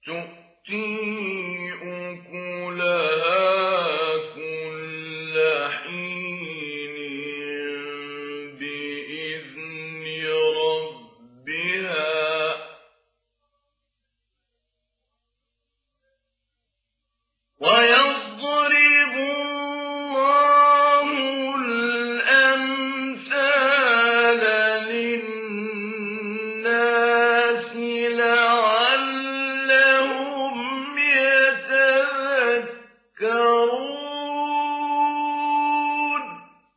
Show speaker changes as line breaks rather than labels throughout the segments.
تُؤْتِي أُكُلَهَا كُلَّ حِينٍ بِإِذْنِ رَبِّهَا ۗ وَيَضْرِبُ اللَّهُ الْأَمْثَالَ لِلنَّاسِ لَعَلَّهُمْ يَتَذَكَّرُونَ.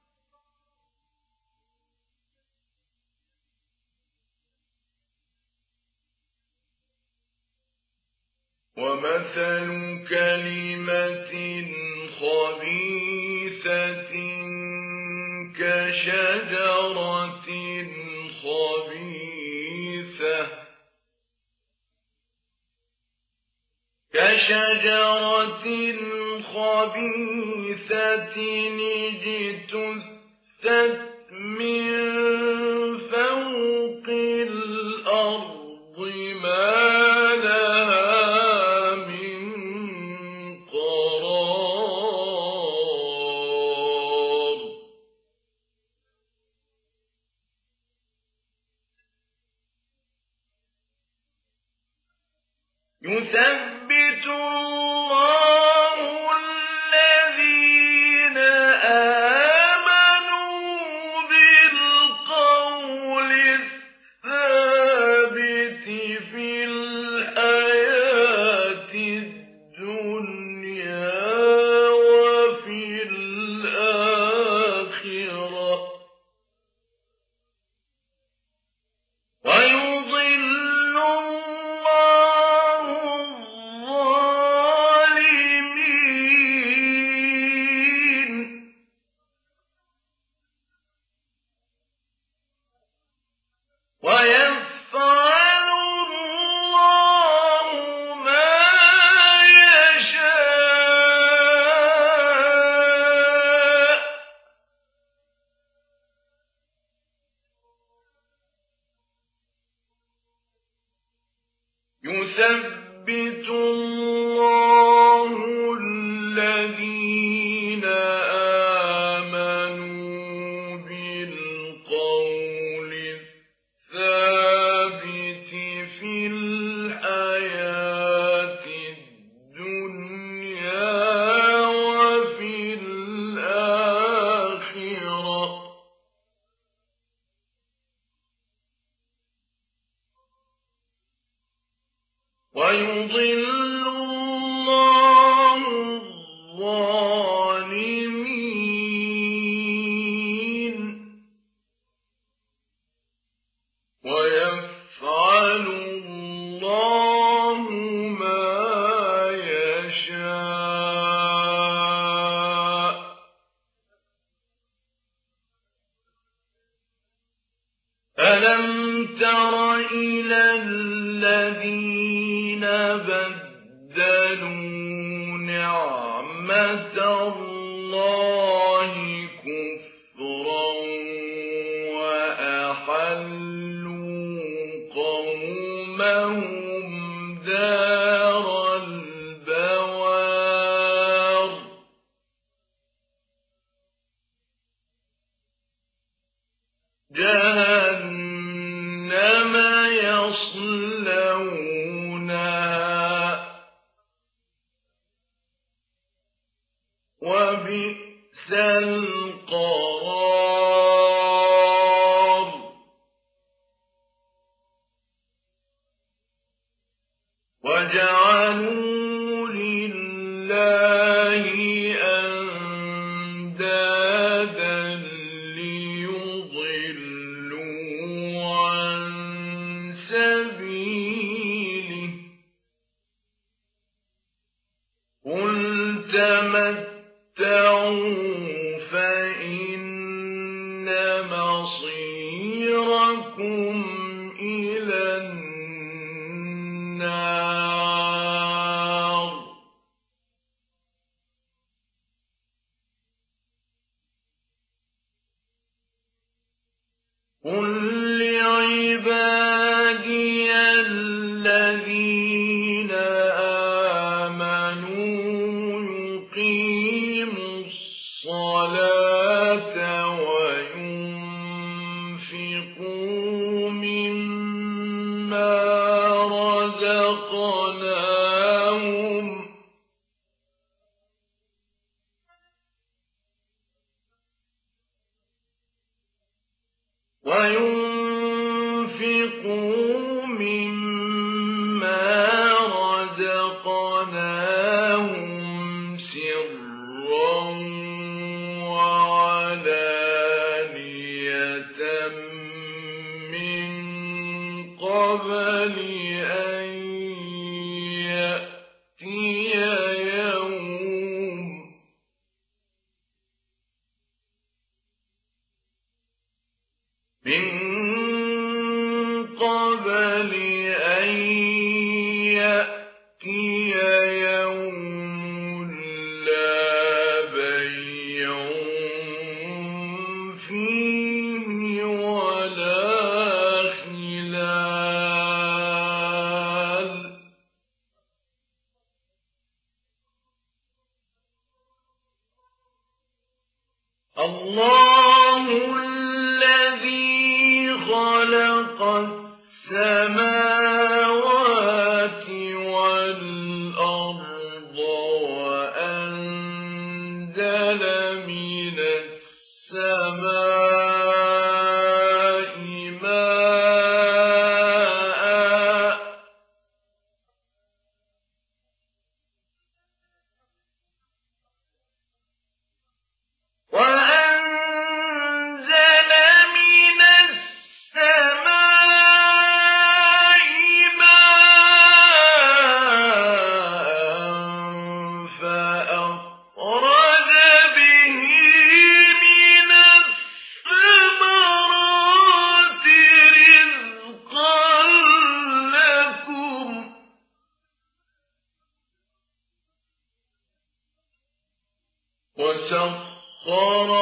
وَمَثَلُ كَلِمَةٍ خَبِيثَةٍ كَشَجَرَةٍ خَبِيثَةٍ اجْتُثَّتْ مِن فَوْقِ الْأَرْضِ مَا لَهَا مِن قَرَارٍ. يُثَبِّتُ اللَّهُ الَّذِينَ آمَنُوا بِالْقَوْلِ الثَّابِتِ فِي الْحَيَاةِ الدُّنْيَا وَفِي الْآخِرَةِ ۖ وَيُضِلُّ اللَّهُ الظَّالِمِينَ، وَيَفْعَلُ اللَّهُ مَا يَشَاءُ. يُثَبِّتُ اللَّهُ الَّذِينَ آمَنُوا بِالْقَوْلِ الثَّابِتِ فِي الْحَيَاةِ الدُّنْيَا وَفِي الْآخِرَةِ ۖ وَيُضِلُّ اللَّهُ الظَّالِمِينَ، وَيَفْعَلُ اللَّهُ مَا يَشَاءُ. أَلَمْ تَرَ إِلَى الَّذِينَ بَدَّلُوا نِعْمَةَ اللَّهِ كُفْرًا وَأَحَلُّوا قَوْمَهُمْ دَارَ الْبَوَارِ. جَهَنَّمَ يَصْلَوْنَهَا وَبِئْسَ الْقَرَارُ. وَجَعَلُوا لِلَّهِ أَندَادًا لِّيُضِلُّوا عَن سَبِيلِهِ ۗ قُلْ تَمَتَّعُوا فَإِنَّ مَصِيرَكُمْ إِلَى النَّارِ. قُل لِّعِبَادِيَ الَّذِينَ مِمَّا رَزَقْنَاهُمْ وَيُنْفِقُوا مِمَّا رَزَقْنَاهُمْ سِرًّا وَعَلَانِيَةً مِّن قَبْلِ أَن يَأْتِيَ يَوْمٌ لَّا بَيْعٌ فِيهِ وَلَا خِلَالٌ اللَّهُ الَّذِي خَلَقَ السَّمَاوَاتِ وَالْأَرْضَ وَأَنزَلَ مِنَ السَّمَاءِ مَاءً فَأَخْرَجَ بِهِ مِنَ الثَّمَرَاتِ رِزْقًا لَّكُمْ ۖ وَسَخَّرَ